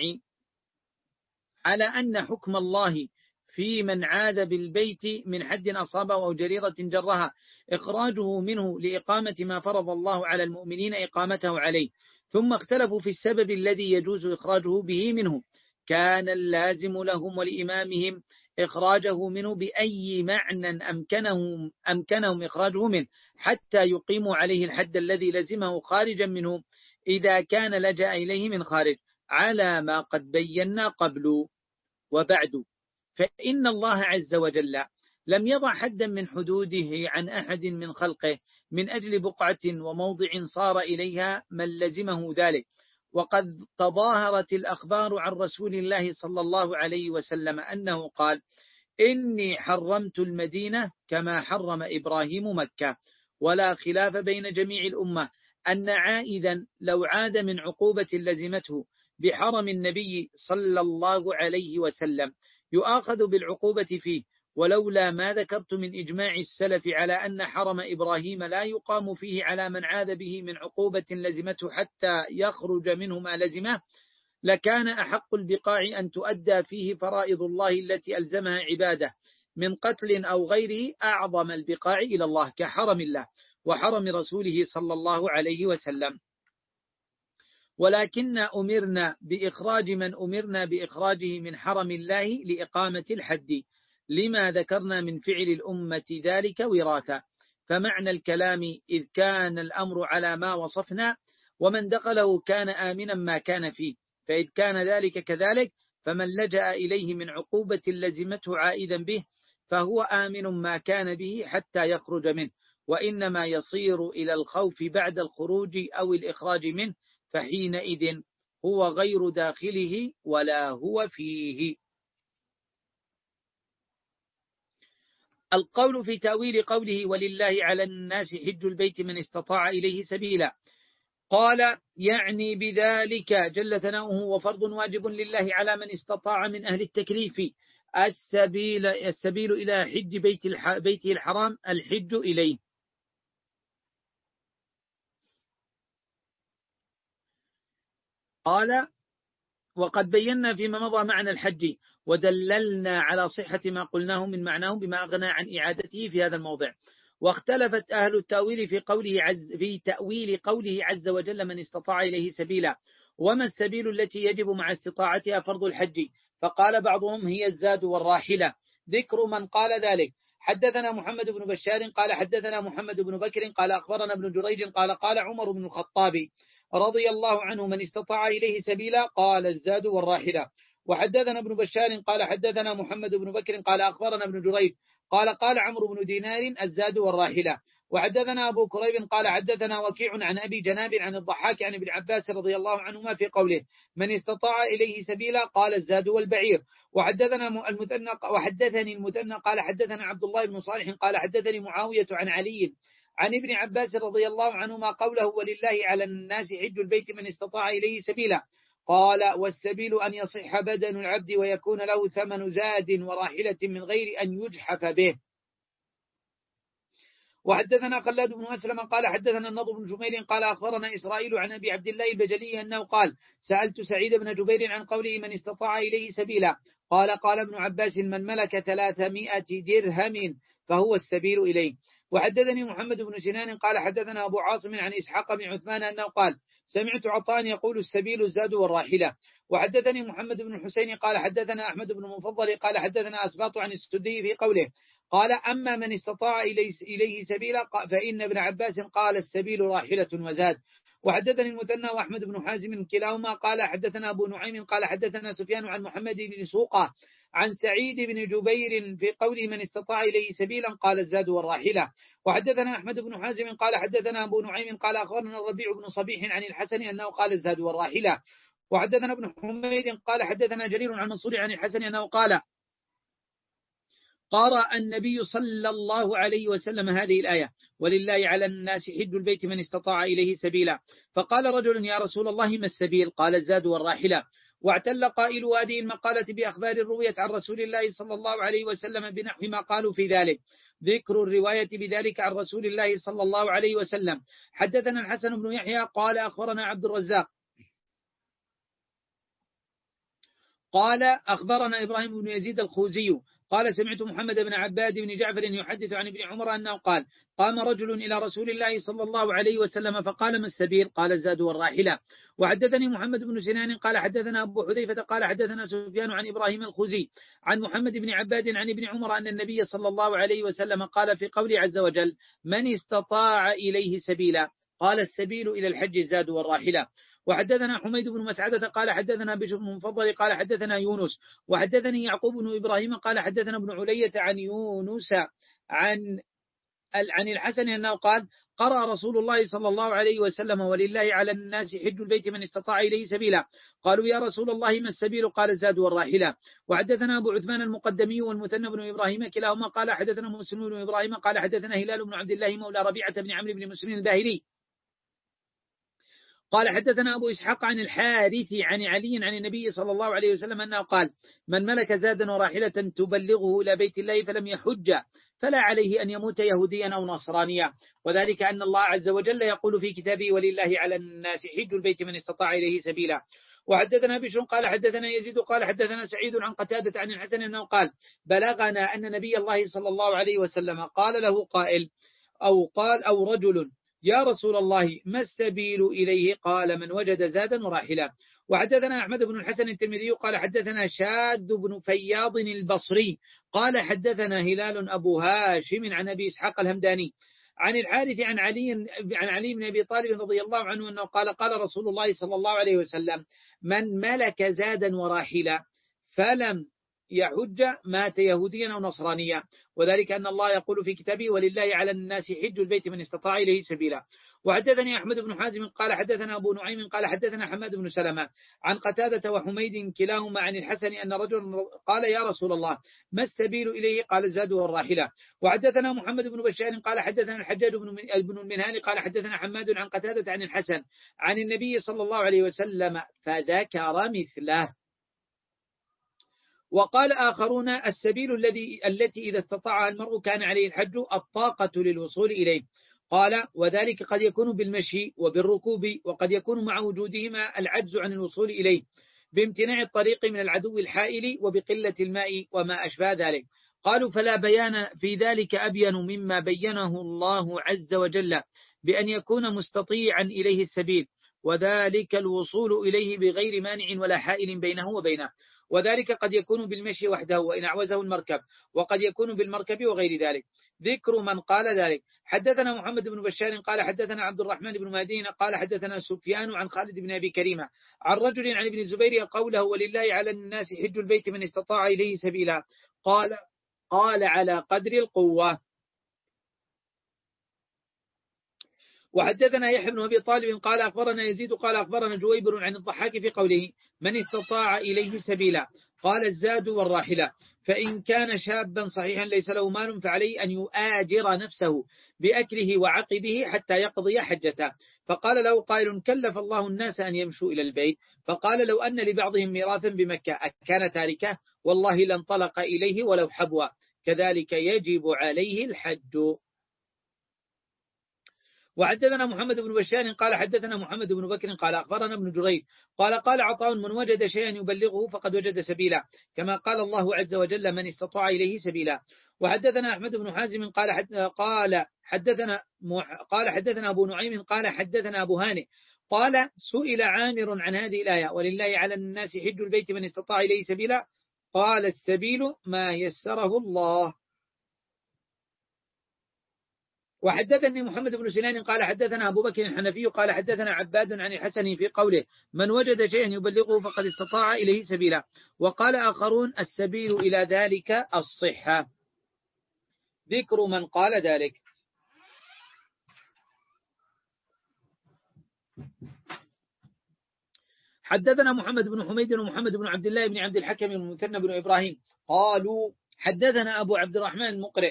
على أن حكم الله في من عاد بالبيت من حد أصابه أو جريرة جرها إخراجه منه لإقامة ما فرض الله على المؤمنين إقامته عليه، ثم اختلفوا في السبب الذي يجوز إخراجه به منه، كان اللازم لهم ولإمامهم إخراجه منه بأي معنى أمكنهم, أمكنهم إخراجه منه حتى يقيموا عليه الحد الذي لزمه خارجا منه إذا كان لجأ إليه من خارج، على ما قد بينا قبل. وبعد فإن الله عز وجل لم يضع حدا من حدوده عن أحد من خلقه من أجل بقعة وموضع صار إليها من لزمه ذلك، وقد تظاهرت الأخبار عن رسول الله صلى الله عليه وسلم أنه قال إني حرمت المدينة كما حرم إبراهيم مكة، ولا خلاف بين جميع الأمة أن عائدا لو عاد من عقوبة لزمته بحرم النبي صلى الله عليه وسلم يؤاخذ بالعقوبة فيه، ولولا ما ذكرت من إجماع السلف على أن حرم إبراهيم لا يقام فيه على من عاد به من عقوبة لزمته حتى يخرج منه ما لزمه، لكان أحق البقاع أن تؤدى فيه فرائض الله التي ألزمها عباده من قتل أو غيره أعظم البقاع إلى الله كحرم الله وحرم رسوله صلى الله عليه وسلم، ولكن أمرنا بإخراج من أمرنا بإخراجه من حرم الله لإقامة الحد، لما ذكرنا من فعل الأمة ذلك وراثة، فمعنى الكلام إذ كان الأمر على ما وصفنا ومن دخله كان آمنا ما كان فيه، فإذ كان ذلك كذلك فمن لجأ إليه من عقوبة لزمته عائدا به فهو آمن ما كان به حتى يخرج منه، وإنما يصير إلى الخوف بعد الخروج أو الإخراج منه، فحينئذ هو غير داخله ولا هو فيه. القول في تأويل قوله ولله على الناس حج البيت من استطاع إليه سبيلا، قال يعني بذلك جل ثناؤه وفرض واجب لله على من استطاع من أهل التكليف السبيل, السبيل إلى حج بيت بيته الحرام الحج إليه. قال وقد بينا فيما مضى معنى الحج ودللنا على صحة ما قلناه من معناه بما أغنى عن إعادته في هذا الموضع. واختلفت أهل التأويل في قوله عز في تأويل قوله عز وجل من استطاع إليه سبيلا، وما السبيل التي يجب مع استطاعتها فرض الحج؟ فقال بعضهم هي الزاد والراحلة. ذكر من قال ذلك: حدثنا محمد بن بشار قال حدثنا محمد بن بكر قال أخبرنا ابن جريج قال قال عمر بن الخطاب رضي الله عنه من استطاع إليه سبيلا قال الزاد والراحلة. وحدثنا ابن بشار قال حدثنا محمد بن بكر قال أخبرنا ابن جريج قال قال عمرو بن دينار الزاد والراحلة. وحدثنا أبو كريب قال حدثنا وكيع عن أبي جناب عن الضحاك عن ابن عباس رضي الله عنهما في قوله من استطاع إليه سبيلا قال الزاد والبعير. وحدثنا المثنى وحدثني المثنى قال حدثنا عبد الله بن صالح قال حدثني معاوية عن علي عن ابن عباس رضي الله عنهما قوله ولله على الناس حج البيت من استطاع إليه سبيلا، قال والسبيل أن يصح بدن العبد ويكون له ثمن زاد وراحلة من غير أن يجحف به. وحدثنا خلاد بن أسلم قال حدثنا النضر بن جميل قال أخبرنا إسرائيل عن أبي عبد الله البجلي أنه قال سألت سعيد بن جبير عن قوله من استطاع إليه سبيلا، قال قال ابن عباس من ملك ثلاثمائة درهم فهو السبيل إليه. وحدثني محمد بن سنان قال حدثنا أبو عاصم عن إسحاق بن عثمان أنه قال سمعت عطان يقول السبيل الزاد والراحلة. وحدثني محمد بن الحسين قال حدثنا أحمد بن المفضل قال حدثنا أسباط عن السدي في قوله قال أما من استطاع إليه سبيلا فإن ابن عباس قال السبيل راحلة وزاد. وحدثني المثنى وأحمد بن حازم كلاهما قال حدثنا أبو نعيم قال حدثنا سفيان عن محمد بن سوقة عن سعيد بن جبير في قوله من استطاع إليه سبيلا قال الزاد والراحلة. وحدثنا أحمد بن حازم قال حدثنا أبو نعيم قال أخبرنا الربيع بن صبيح عن الحسن أنه قال الزاد والراحلة. وحدثنا ابن حميد قال حدثنا جرير عن منصور عن الحسن أنه قال قرأ النبي صلى الله عليه وسلم هذه الآية ولله على الناس حج البيت من استطاع إليه سبيلا، فقال رجل يا رسول الله ما السبيل؟ قال الزاد والراحلة. واعتل قائل هذه المقالة بأخبار الرؤية عن رسول الله صلى الله عليه وسلم بنحو ما قالوا في ذلك، ذكر الرواية بذلك عن رسول الله صلى الله عليه وسلم. حدثنا الحسن بن يحيى قال أخبرنا عبد الرزاق قال أخبرنا إبراهيم بن يزيد الخوزي قال سمعت محمد بن عباد بن جعفر يحدث عن ابن عمر أنه قال قام رجل إلى رسول الله صلى الله عليه وسلم فقال ما السبيل؟ قال الزاد والراحلة. وحدثني محمد بن سنان قال حدثنا أبو حذيفة قال حدثنا سفيان عن إبراهيم الخوزي عن محمد بن عباد عن ابن عمر أن النبي صلى الله عليه وسلم قال في قوله عز وجل من استطاع إليه سبيلا، قال السبيل إلى الحج الزاد والراحلة. وحدثنا حميد بن مسعدة قال حدثنا بشر بن مفضل قال حدثنا يونس. وحدثني يعقوب بن إبراهيم قال حدثنا ابن علية عن يونس عن عن الحسن أنه قال قرأ رسول الله صلى الله عليه وسلم ولله على الناس حج البيت من استطاع إليه سبيلا، قالوا يا رسول الله ما السبيل؟ قال الزاد والراحلة. وحدثنا أبو عثمان المقدمي والمثنى بن إبراهيم كلاهما قال حدثنا مسلم بن إبراهيم قال حدثنا هلال بن عبد الله مولى ربيعة بن عمرو بن مسلم الباهلي قال حدثنا أبو إسحاق عن الحارث عن علي عن النبي صلى الله عليه وسلم أنه قال من ملك زادا وراحلة تبلغه إلى بيت الله فلم يحج فلا عليه أن يموت يهوديا أو نصرانيا، وذلك أن الله عز وجل يقول في كتابه ولله على الناس حج البيت من استطاع إليه سبيلا. وحدثنا بشر قال حدثنا يزيد قال حدثنا سعيد عن قتادة عن الحسن أنه قال بلغنا أن نبي الله صلى الله عليه وسلم قال له قائل أو قال أو رجل يا رسول الله ما السبيل إليه؟ قال من وجد زادا وراحلة. وحدثنا أحمد بن الحسن الترمذي قال حدثنا شاد بن فياض البصري قال حدثنا هلال أبو هاشم عن أبي إسحاق الهمداني عن الحارث عن علي عن علي بن أبي طالب رضي الله عنه أنه قال قال رسول الله صلى الله عليه وسلم من ملك زادا وراحلا فلم يحج مات يهوديا أو نصرانيا، وذلك أن الله يقول في كتابه ولله على الناس حج البيت من استطاع إليه سبيلا. وحدثني أحمد بن حازم قال حدثنا أبو نعيم قال حدثنا حماد بن سلمة عن قتادة وحميد كلاهما عن الحسن أن رجل قال يا رسول الله ما السبيل إليه؟ قال الزاد والراحلة. وحدثنا محمد بن بشار قال حدثنا الحجاج بن المنهال قال حدثنا حماد عن قتادة عن الحسن عن النبي صلى الله عليه وسلم فذكر مثله. وقال آخرون السبيل الذي التي إذا استطاع المرء كان عليه الحج الطاقة للوصول إليه. قال وذلك قد يكون بالمشي وبالركوب، وقد يكون مع وجودهما العجز عن الوصول إليه بامتناع الطريق من العدو الحائل وبقلة الماء وما أشبه ذلك. قالوا فلا بيان في ذلك أبين مما بينه الله عز وجل بأن يكون مستطيعا إليه السبيل، وذلك الوصول إليه بغير مانع ولا حائل بينه وبينه، وذلك قد يكون بالمشي وحده وإن أعوزه المركب، وقد يكون بالمركب وغير ذلك. ذكر من قال ذلك. حدثنا محمد بن بشار قال حدثنا عبد الرحمن بن مهدي قال حدثنا سفيان عن خالد بن أبي كريمة عن رجل عن ابن الزبير قوله ولله على الناس حج البيت من استطاع إليه سبيلا، قال قال على قدر القوة. وحدثنا يحيى بن أبي طالب قال أخبرنا يزيد قال أخبرنا جويبر عن الضحاك في قوله من استطاع إليه سبيلا، قال الزاد والراحلة. فإن كان شابا صحيحا ليس له مال فعليه أن يؤاجر نفسه بأكله وعقبه حتى يقضي حجته. فقال له قائل كلف الله الناس أن يمشوا إلى البيت، فقال لو أن لبعضهم ميراثا بمكة أكان تاركه والله لانطلق إليه ولو حبوا، كذلك يجب عليه الحج. وحدثنا محمد بن بشار قال حدثنا محمد بن بكر قال أخبرنا ابن جريج قال قال عطاء من وجد شيئا يبلغه فقد وجد سبيلا، كما قال الله عز وجل من استطاع إليه سبيلا. وحدثنا أحمد بن حازم قال حد قال حدثنا قال حدثنا أبو نعيم قال حدثنا أبو هانئ قال سئل عامر عن هذه الآية ولله على الناس حج البيت من استطاع إليه سبيلا، قال السبيل ما يسره الله. وحدثني محمد بن سنان قال حدثنا أبو بكر الحنفي قال حدثنا عباد عن الحسن في قوله من وجد شيئا يبلغه فقد استطاع إليه سبيلا. وقال آخرون السبيل إلى ذلك الصحة. ذكر من قال ذلك. حدثنا محمد بن حميد ومحمد بن عبد الله بن عبد الحكم المثنى بن إبراهيم قالوا حدثنا أبو عبد الرحمن المقرئ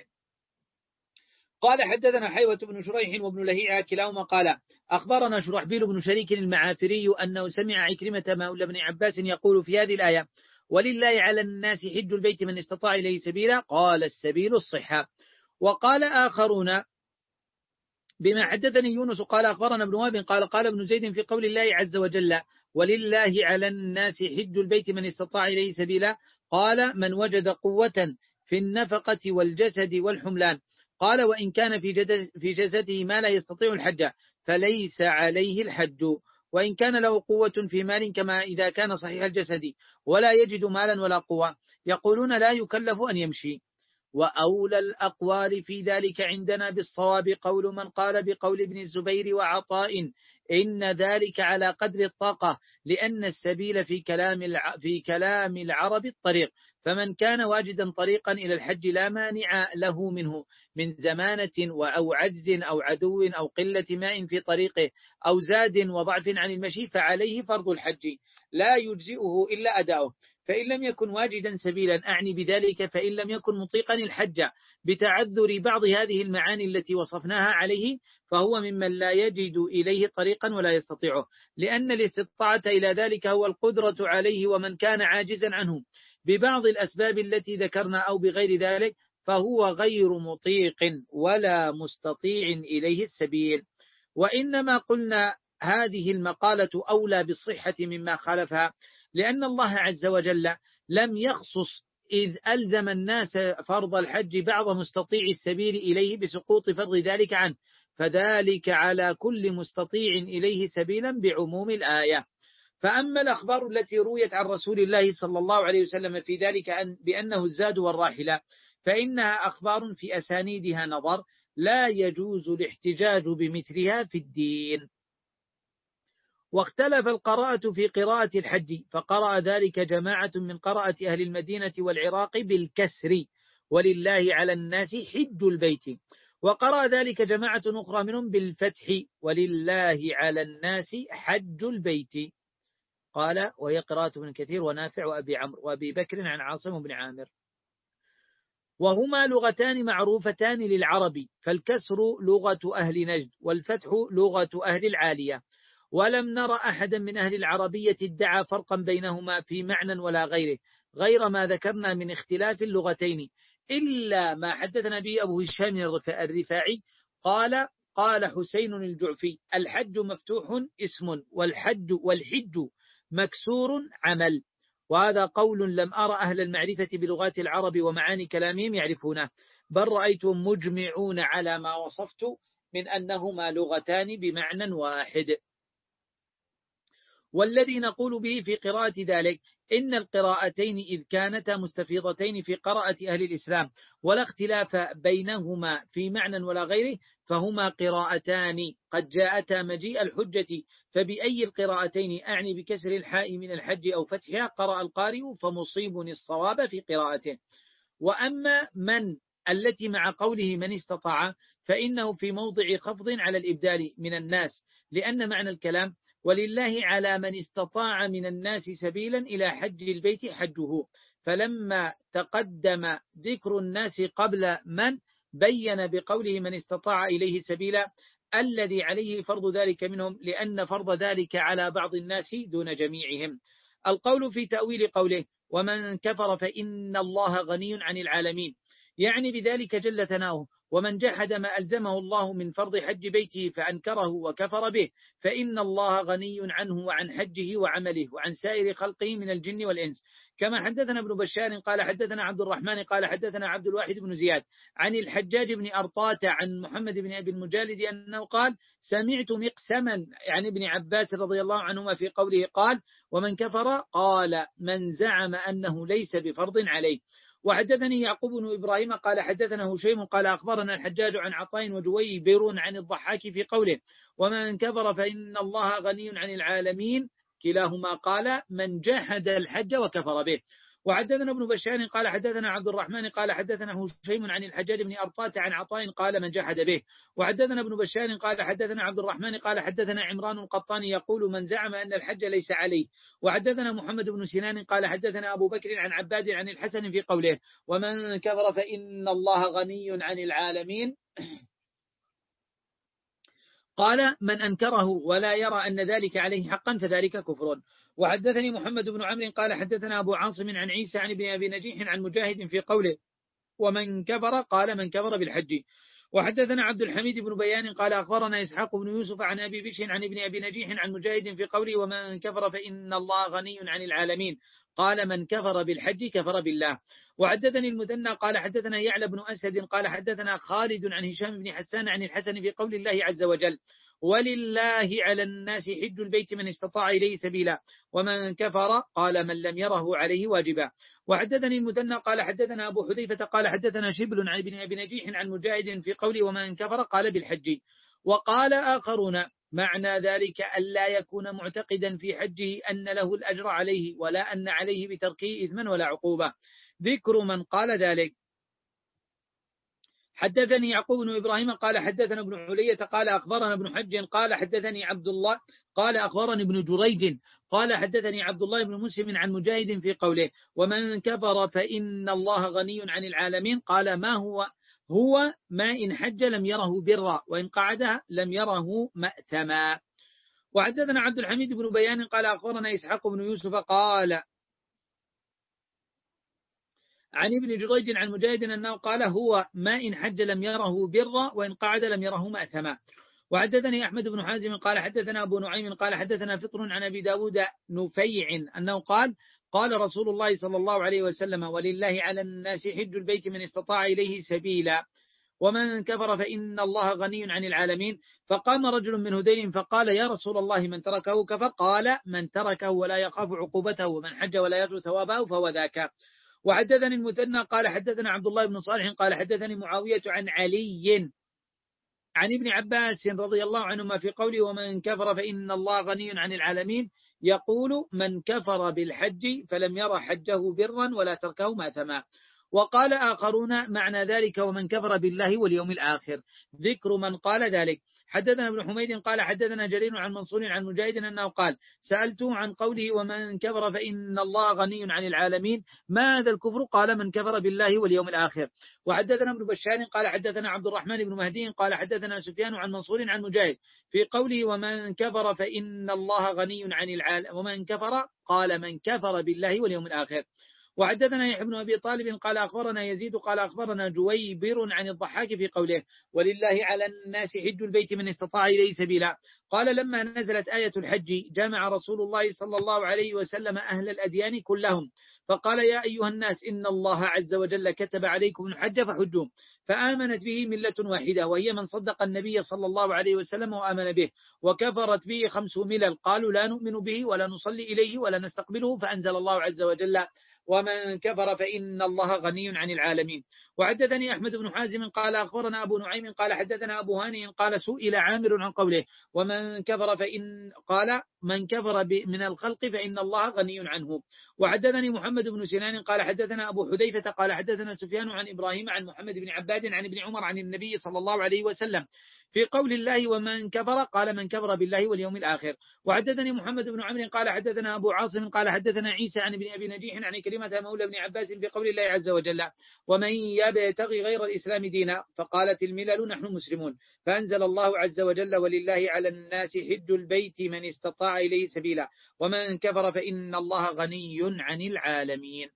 قال حدثنا حيوة بن شريح وابن لهيعة كلاهما قال أخبرنا شرحبيل بن شريك المعافري أنه سمع عكرمة مولى بن عباس يقول في هذه الآية ولله على الناس حج البيت من استطاع إليه سبيلا، قال السبيل الصحة. وقال آخرون بما حدثني يونس قال أخبرنا ابن وهب قال قال ابن زيد في قول الله عز وجل ولله على الناس حج البيت من استطاع إليه سبيلا، قال من وجد قوة في النفقة والجسد والحملان، قال وإن كان في جسده ما لا يستطيع الحج فليس عليه الحج، وإن كان له قوة في مال كما إذا كان صحيح الجسد ولا يجد مالا ولا قوة يقولون لا يكلف أن يمشي. وأولى الأقوال في ذلك عندنا بالصواب قول من قال بقول ابن الزبير وعطاء إن ذلك على قدر الطاقة، لأن السبيل في كلام في كلام العرب الطريق، فمن كان واجدا طريقا إلى الحج لا مانع له منه من زمانة أو عجز أو عدو أو قلة ماء في طريقه أو زاد وضعف عن المشي فعليه فرض الحج لا يجزئه إلا أداؤه. فإن لم يكن واجدا سبيلا أعني بذلك فإن لم يكن مطيقا الحج بتعذر بعض هذه المعاني التي وصفناها عليه فهو ممن لا يجد إليه طريقا ولا يستطيعه، لأن الاستطاعة إلى ذلك هو القدرة عليه، ومن كان عاجزا عنه ببعض الأسباب التي ذكرنا أو بغير ذلك فهو غير مطيق ولا مستطيع إليه السبيل. وإنما قلنا هذه المقالة أولى بالصحة مما خالفها، لأن الله عز وجل لم يخصص إذ ألزم الناس فرض الحج بعض مستطيع السبيل إليه بسقوط فرض ذلك عنه، فذلك على كل مستطيع إليه سبيلا بعموم الآية. فأما الأخبار التي رويت عن رسول الله صلى الله عليه وسلم في ذلك أن بأنه الزاد والراحلة فإنها أخبار في أسانيدها نظر، لا يجوز الاحتجاج بمثلها في الدين. واختلف القراءة في قراءة الحج، فقرأ ذلك جماعة من قراءة أهل المدينة والعراق بالكسر ولله على الناس حج البيت، وقرأ ذلك جماعة أخرى منهم بالفتح ولله على الناس حج البيت. قال وهي قراءة ابن كثير ونافع وأبي عمرو وأبي بكر عن عاصم بن عامر. وهما لغتان معروفتان للعرب، فالكسر لغة أهل نجد والفتح لغة أهل العالية، ولم نرى أحدا من أهل العربية ادعى فرقا بينهما في معنى ولا غيره غير ما ذكرنا من اختلاف اللغتين، إلا ما حدثنا به أبو هشام الرفاعي قال قال حسين الجعفي الحج مفتوح اسم والحج والحج مكسور عمل، وهذا قول لم أرى أهل المعرفة بلغات العرب ومعاني كلامهم يعرفونه، بل رأيتهم مجمعون على ما وصفت من أنهما لغتان بمعنى واحد. والذي نقول به في قراءة ذلك إن القراءتين إذ كانتا مستفيضتين في قراءة أهل الإسلام ولا اختلاف بينهما في معنى ولا غيره، فهما قراءتان قد جاءتا مجيء الحجة، فبأي القراءتين أعني بكسر الحاء من الحج أو فتحها قرأ القارئ فمصيب الصواب في قراءته. وأما من التي مع قوله من استطاع فإنه في موضع خفض على الإبدال من الناس، لأن معنى الكلام ولله على من استطاع من الناس سبيلا إلى حج البيت حجه، فلما تقدم ذكر الناس قبل من بين بقوله من استطاع إليه سبيلا الذي عليه فرض ذلك منهم، لأن فرض ذلك على بعض الناس دون جميعهم. القول في تأويل قوله ومن كفر فإن الله غني عن العالمين، يعني بذلك جل ثناؤه، ومن جحد ما ألزمه الله من فرض حج بيته فأنكره وكفر به فإن الله غني عنه وعن حجه وعمله وعن سائر خلقه من الجن والإنس. كما حدثنا ابن بشار قال حدثنا عبد الرحمن قال حدثنا عبد الواحد بن زياد عن الحجاج بن أرطاة عن محمد بن أبي المجالد أنه قال سمعت مقسما يعني ابن عباس رضي الله عنهما في قوله قال ومن كفر قال من زعم أنه ليس بفرض عليه. وحدثني يعقوب بن إبراهيم قال حدثنا هشيم قال أخبرنا الحجاج عن عطاء وجويبر عن الضحاك في قوله ومن كفر فإن الله غني عن العالمين، كلاهما قال من جحد الحج وكفر به. وحدثنا ابن بشار قال حدثنا عبد الرحمن قال حدثنا هشيم عن الحجاج بن أرطاة عن عطاء قال من جحد به. وحدثنا ابن بشار قال حدثنا عبد الرحمن قال حدثنا عمران القطاني يقول من زعم أن الحج ليس عليه. وحدثنا محمد بن سنان قال حدثنا أبو بكر عن عباد عن الحسن في قوله ومن كفر فإن الله غني عن العالمين قال من أنكره ولا يرى أن ذلك عليه حقا فذلك كفر. وحدثني محمد بن عمرو قال حدثنا أبو عاصم عن عيسى عن ابن أبي نجيح عن مجاهد في قوله ومن كفر قال من كفر بالحج. وحدثنا عبد الحميد بن بيان قال أخبرنا إسحاق بن يوسف عن أبي بشر عن ابن أبي نجيح عن مجاهد في قوله ومن كفر فإن الله غني عن العالمين قال من كفر بالحج كفر بالله. وحدثني المثنى قال حدثنا يعلى بن أسد قال حدثنا خالد عن هشام بن حسان عن الحسن في قول الله عز وجل ولله على الناس حج البيت من استطاع إليه سبيلا ومن كفر قال من لم يره عليه واجبا. وحدثني المثنى قال حدثنا أبو حذيفة قال حدثنا شبل عن ابن أبي نجيح عن مجاهد في قول ومن كفر قال بالحج. وقال آخرون معنى ذلك ألا يكون معتقدا في حجه أن له الأجر عليه ولا أن عليه بتركه إثما ولا عقوبة. ذكر من قال ذلك حدثني يعقوب بن إبراهيم قال حدثنا ابن علية قال أخبرنا ابن حج قال حدثني عبد الله قال أخبرني ابن جريج قال حدثني عبد الله بن مسلم عن مجاهد في قوله ومن كفر فإن الله غني عن العالمين قال ما هو هو ما إن حج لم يره برا وإن قعد لم يره مأثما. وحدثنا عبد الحميد بن بيان قال أخبرنا إسحاق بن يوسف قال عن ابن جريج عن مجاهد أنه قال هو ما إن حج لم يره برا وإن قعد لم يره مأثما. وحدثني أحمد بن حازم قال حدثنا أبو نعيم قال حدثنا فطر عن أبي داود نفيع أنه قال قال رسول الله صلى الله عليه وسلم ولله على الناس حج البيت من استطاع إليه سبيلا ومن كفر فإن الله غني عن العالمين. فقام رجل من هذيل فقال يا رسول الله من تركه كفر قال من تركه ولا يخاف عقوبته ومن حج ولا يرجو ثوابه فهو ذاك. وحدثني المثنى قال حدثنا عبد الله بن صالح قال حدثني معاوية عن علي عن ابن عباس رضي الله عنهما في قوله ومن كفر فإن الله غني عن العالمين يقول من كفر بالحج فلم ير حجه برا ولا تركه ماثما. وقال آخرون معنى ذلك ومن كفر بالله واليوم الآخر، ذكر من قال ذلك. حدثنا ابن حميد قال حدثنا جرير عن منصور عن مجاهد أنه قال سألته عن قوله ومن كفر فإن الله غني عن العالمين ماذا الكفر؟ قال من كفر بالله واليوم الآخر. وحدثنا ابن بشار قال حدثنا عبد الرحمن بن مهدي قال حدثنا سفيان عن منصور عن مجاهد في قوله ومن كفر فإن الله غني عن العالمين ومن كفر قال من كفر بالله واليوم الآخر. وحدثنا يحيى بن أبي طالب قال أخبرنا يزيد قال أخبرنا جويبر عن الضحاك في قوله ولله على الناس حج البيت من استطاع إليه سبيلا. قال لما نزلت آية الحج جمع رسول الله صلى الله عليه وسلم أهل الأديان كلهم فقال يا أيها الناس إن الله عز وجل كتب عليكم الحج فحجوا، فآمنت به ملة واحدة وهي من صدق النبي صلى الله عليه وسلم وآمن به، وكفرت به خمس ملل قالوا لا نؤمن به ولا نصلي إليه ولا نستقبله، فأنزل الله عز وجل ومن كفر فإن الله غني عن العالمين. وحدثني أحمد بن حازم قال أخبرنا أبو نعيم قال حدثنا أبو هاني قال سئل عامر عن قوله ومن كفر فإن قال من كفر من الخلق فإن الله غني عنه. وحدثني محمد بن سنان قال حدثنا أبو حذيفة قال حدثنا سفيان عن إبراهيم عن محمد بن عباد عن ابن عمر عن النبي صلى الله عليه وسلم في قول الله ومن كفر قال من كفر بالله واليوم الآخر. وحدثني محمد بن عمرو قال حدثنا أبو عاصم قال حدثنا عيسى عن ابن أبي نجيح عن كلمة مولى ابن عباس في قول الله عز وجل ومن يبتغي غير الإسلام دينا فقالت الملل نحن مسلمون، فأنزل الله عز وجل ولله على الناس حج البيت من استطاع إليه سبيلا ومن كفر فإن الله غني عن العالمين.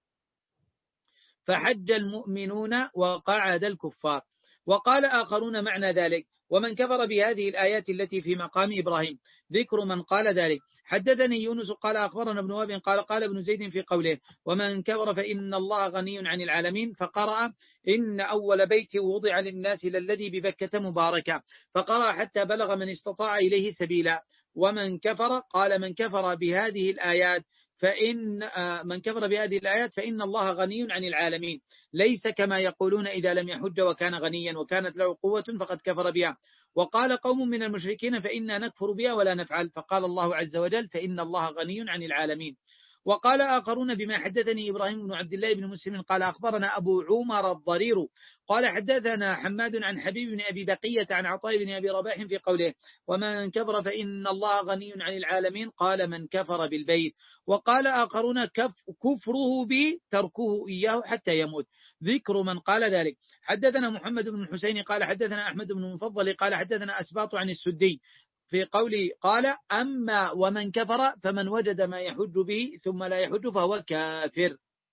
فحج المؤمنون وقعد الكفار. وقال آخرون معنى ذلك ومن كفر بهذه الآيات التي في مقام إبراهيم، ذكر من قال ذلك. حدثني يونس قال أخبرنا ابن وهب قال قال ابن زيد في قوله ومن كفر فإن الله غني عن العالمين فقرأ إن أول بيت وضع للناس للذي ببكة مباركة، فقرأ حتى بلغ من استطاع إليه سبيلا. ومن كفر قال من كفر بهذه الآيات فإن من كفر بهذه الآيات فإن الله غني عن العالمين، ليس كما يقولون إذا لم يحج وكان غنيا وكانت له قوة فقد كفر بها. وقال قوم من المشركين فإنا نكفر بها ولا نفعل، فقال الله عز وجل فإن الله غني عن العالمين. وقال آخرون بما حدثني إبراهيم بن عبد الله بن مسلم قال أخبرنا أبو عمر الضرير قال حدثنا حماد عن حبيب بن أبي بقية عن عطاء بن أبي رباح في قوله ومن كفر فإن الله غني عن العالمين قال من كفر بالبيت. وقال آخرون كف كفره به تركه إياه حتى يموت، ذكر من قال ذلك. حدثنا محمد بن الحسين قال حدثنا أحمد بن المفضل قال حدثنا أسباط عن السدي في قوله قال أما ومن كفر فمن وجد ما يحج به ثم لا يحج فهو كافر.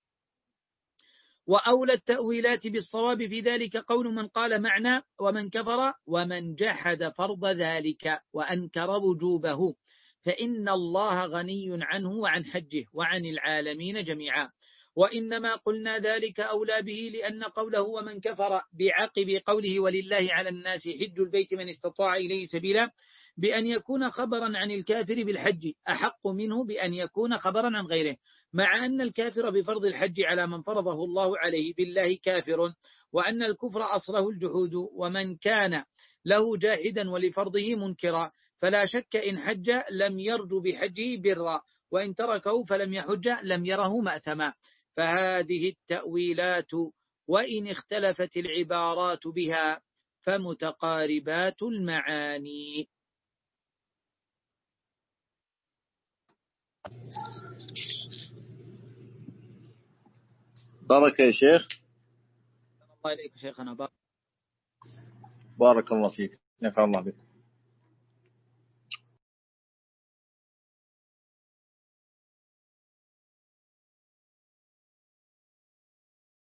وأولى التأويلات بالصواب في ذلك قول من قال معنى ومن كفر ومن جحد فرض ذلك وأنكر وجوبه فإن الله غني عنه وعن حجه وعن العالمين جميعا. وإنما قلنا ذلك أولى به لأن قوله ومن كفر بعقب قوله ولله على الناس حج البيت من استطاع إليه سبيلا بأن يكون خبرا عن الكافر بالحج أحق منه بأن يكون خبرا عن غيره، مع أن الكافر بفرض الحج على من فرضه الله عليه بالله كافر، وأن الكفر أصله الجحود، ومن كان له جاحدا ولفرضه منكرا فلا شك إن حج لم يرج بحجه برا، وإن تركه فلم يحج لم يره مأثما. فهذه التأويلات وإن اختلفت العبارات بها فمتقاربات المعاني. بارك يا شيخ. الله إليك شيخنا. بارك الله فيك، نفع الله بك.